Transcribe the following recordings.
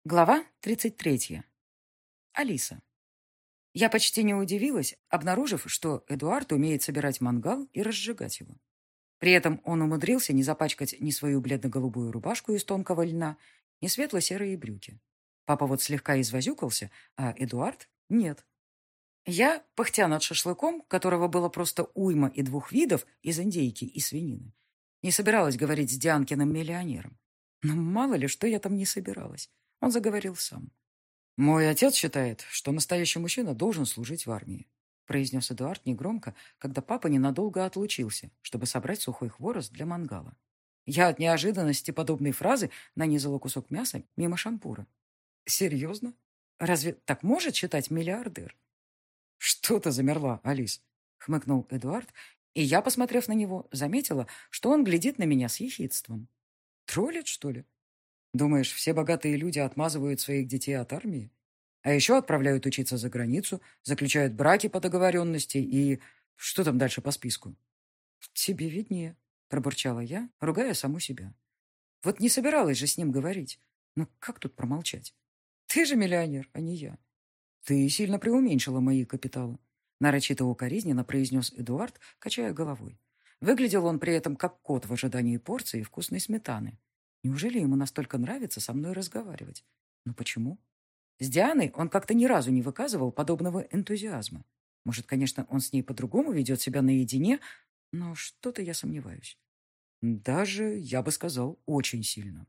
Глава 33. Алиса. Я почти не удивилась, обнаружив, что Эдуард умеет собирать мангал и разжигать его. При этом он умудрился не запачкать ни свою бледно-голубую рубашку из тонкого льна, ни светло-серые брюки. Папа вот слегка извозюкался, а Эдуард — нет. Я, пыхтя над шашлыком, которого было просто уйма и двух видов, из индейки и свинины, не собиралась говорить с Дианкиным миллионером. Но мало ли, что я там не собиралась. Он заговорил сам. «Мой отец считает, что настоящий мужчина должен служить в армии», произнес Эдуард негромко, когда папа ненадолго отлучился, чтобы собрать сухой хворост для мангала. Я от неожиданности подобной фразы нанизала кусок мяса мимо шампура. «Серьезно? Разве так может считать миллиардер?» «Что ты замерла, Алис?» — хмыкнул Эдуард, и я, посмотрев на него, заметила, что он глядит на меня с ехидством. «Троллит, что ли? Думаешь, все богатые люди отмазывают своих детей от армии? А еще отправляют учиться за границу, заключают браки по договоренности и... Что там дальше по списку?» «Тебе виднее», — пробурчала я, ругая саму себя. «Вот не собиралась же с ним говорить. Ну, как тут промолчать? Ты же миллионер, а не я». «Ты сильно преуменьшила мои капиталы», — нарочито укоризненно произнес Эдуард, качая головой. Выглядел он при этом как кот в ожидании порции вкусной сметаны. Неужели ему настолько нравится со мной разговаривать? Ну почему? С Дианой он как-то ни разу не выказывал подобного энтузиазма. Может, конечно, он с ней по-другому ведет себя наедине, но что-то я сомневаюсь. Даже, я бы сказал, очень сильно.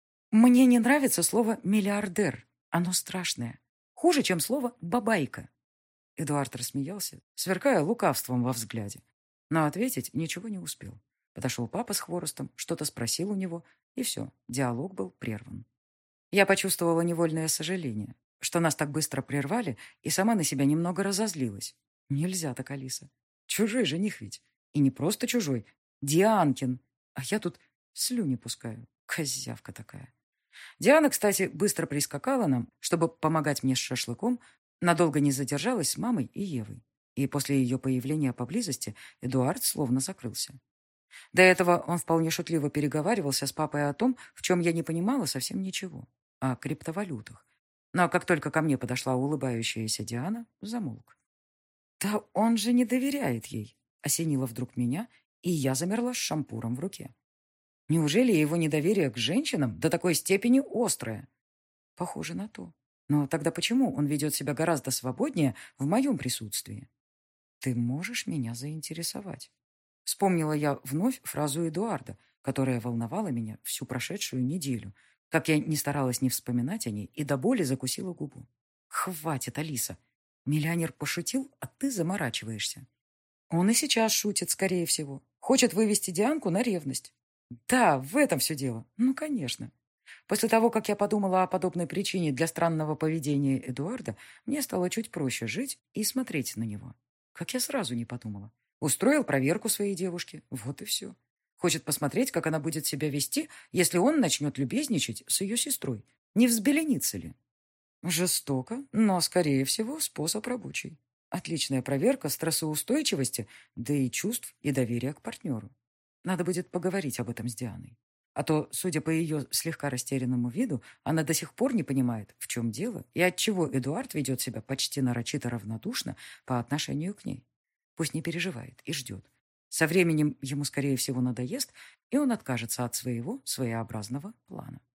Мне не нравится слово «миллиардер». Оно страшное. Хуже, чем слово «бабайка». Эдуард рассмеялся, сверкая лукавством во взгляде. Но ответить ничего не успел. Подошел папа с хворостом, что-то спросил у него, и все, диалог был прерван. Я почувствовала невольное сожаление, что нас так быстро прервали, и сама на себя немного разозлилась. Нельзя так, Алиса. Чужой жених ведь. И не просто чужой. Дианкин. А я тут слюни пускаю. Козявка такая. Диана, кстати, быстро прискакала нам, чтобы помогать мне с шашлыком, надолго не задержалась с мамой и Евой. И после ее появления поблизости Эдуард словно закрылся. До этого он вполне шутливо переговаривался с папой о том, в чем я не понимала совсем ничего, о криптовалютах. Но как только ко мне подошла улыбающаяся Диана, замолк. «Да он же не доверяет ей», — осенило вдруг меня, и я замерла с шампуром в руке. Неужели его недоверие к женщинам до такой степени острое? Похоже на то. Но тогда почему он ведет себя гораздо свободнее в моем присутствии? «Ты можешь меня заинтересовать?» Вспомнила я вновь фразу Эдуарда, которая волновала меня всю прошедшую неделю, как я не старалась не вспоминать о ней и до боли закусила губу. «Хватит, Алиса. Миллионер пошутил, а ты заморачиваешься». Он и сейчас шутит, скорее всего. Хочет вывести Дианку на ревность. Да, в этом все дело. Ну, конечно. После того, как я подумала о подобной причине для странного поведения Эдуарда, мне стало чуть проще жить и смотреть на него. Как я сразу не подумала. Устроил проверку своей девушке. Вот и все. Хочет посмотреть, как она будет себя вести, если он начнет любезничать с ее сестрой. Не взбеленится ли? Жестоко, но, скорее всего, способ рабочий. Отличная проверка стрессоустойчивости, да и чувств и доверия к партнеру. Надо будет поговорить об этом с Дианой. А то, судя по ее слегка растерянному виду, она до сих пор не понимает, в чем дело и отчего Эдуард ведет себя почти нарочито равнодушно по отношению к ней. Пусть не переживает и ждет. Со временем ему, скорее всего, надоест, и он откажется от своего своеобразного плана.